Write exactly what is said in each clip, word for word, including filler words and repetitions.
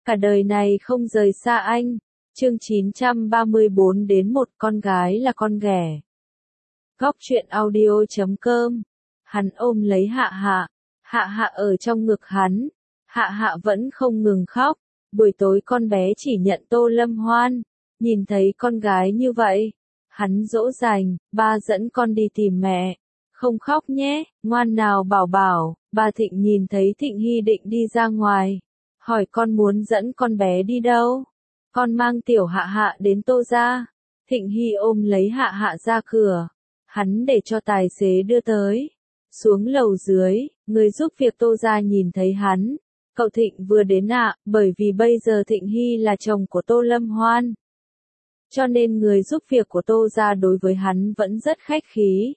cả đời này không rời xa anh. Chương chín trăm ba mươi bốn đến một con gái là con ghẻ. Góc truyện audio chấm com. Hắn ôm lấy Hạ Hạ, Hạ Hạ ở trong ngực hắn, Hạ Hạ vẫn không ngừng khóc. Buổi tối con bé chỉ nhận Tô Lâm Hoan, nhìn thấy con gái như vậy, hắn dỗ dành, ba dẫn con đi tìm mẹ, không khóc nhé, ngoan nào bảo bảo. Bà Thịnh nhìn thấy Thịnh Hy định đi ra ngoài, hỏi con muốn dẫn con bé đi đâu? Con mang tiểu Hạ Hạ đến Tô gia. Thịnh Hy ôm lấy Hạ Hạ ra cửa, hắn để cho tài xế đưa tới. Xuống lầu dưới, người giúp việc Tô gia nhìn thấy hắn. Cậu Thịnh vừa đến ạ, bởi vì bây giờ Thịnh Hy là chồng của Tô Lâm Hoan. Cho nên người giúp việc của Tô gia đối với hắn vẫn rất khách khí.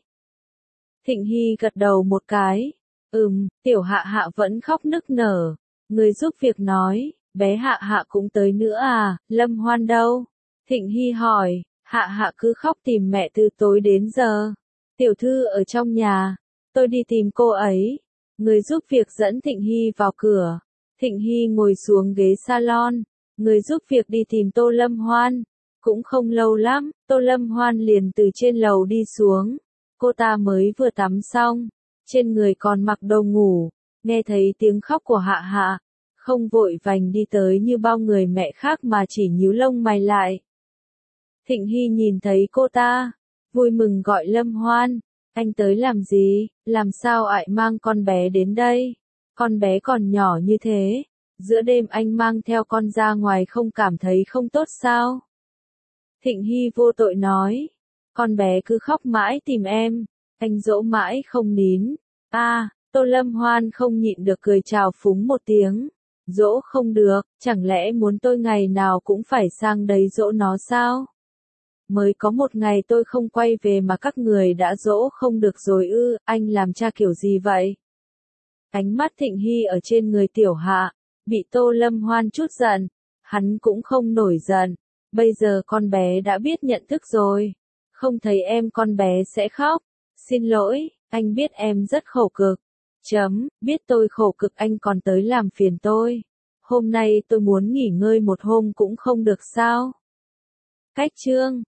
Thịnh Hy gật đầu một cái. Ừm, tiểu Hạ Hạ vẫn khóc nức nở. Người giúp việc nói, bé Hạ Hạ cũng tới nữa à, Lâm Hoan đâu? Thịnh Hy hỏi, Hạ Hạ cứ khóc tìm mẹ từ tối đến giờ. Tiểu thư ở trong nhà, tôi đi tìm cô ấy. Người giúp việc dẫn Thịnh Hy vào cửa. Thịnh Hy ngồi xuống ghế salon. Người giúp việc đi tìm Tô Lâm Hoan. Cũng không lâu lắm, Tô Lâm Hoan liền từ trên lầu đi xuống. Cô ta mới vừa tắm xong, trên người còn mặc đồ ngủ, nghe thấy tiếng khóc của Hạ Hạ, không vội vành đi tới như bao người mẹ khác mà chỉ nhíu lông mày lại. Thịnh Hy nhìn thấy cô ta, vui mừng gọi Lâm Hoan, anh tới làm gì, làm sao lại mang con bé đến đây? Con bé còn nhỏ như thế, giữa đêm anh mang theo con ra ngoài không cảm thấy không tốt sao? Thịnh Hy vô tội nói, con bé cứ khóc mãi tìm em, anh dỗ mãi không nín. A, à, Tô Lâm Hoan không nhịn được cười chào phúng một tiếng. Dỗ không được, chẳng lẽ muốn tôi ngày nào cũng phải sang đấy dỗ nó sao? Mới có một ngày tôi không quay về mà các người đã dỗ không được rồi ư, anh làm cha kiểu gì vậy? Ánh mắt Thịnh Hy ở trên người tiểu Hạ, bị Tô Lâm Hoan chút giận, hắn cũng không nổi giận. Bây giờ con bé đã biết nhận thức rồi, không thấy em con bé sẽ khóc. Xin lỗi, anh biết em rất khổ cực. Chấm, biết tôi khổ cực anh còn tới làm phiền tôi. Hôm nay tôi muốn nghỉ ngơi một hôm cũng không được sao? Cách chương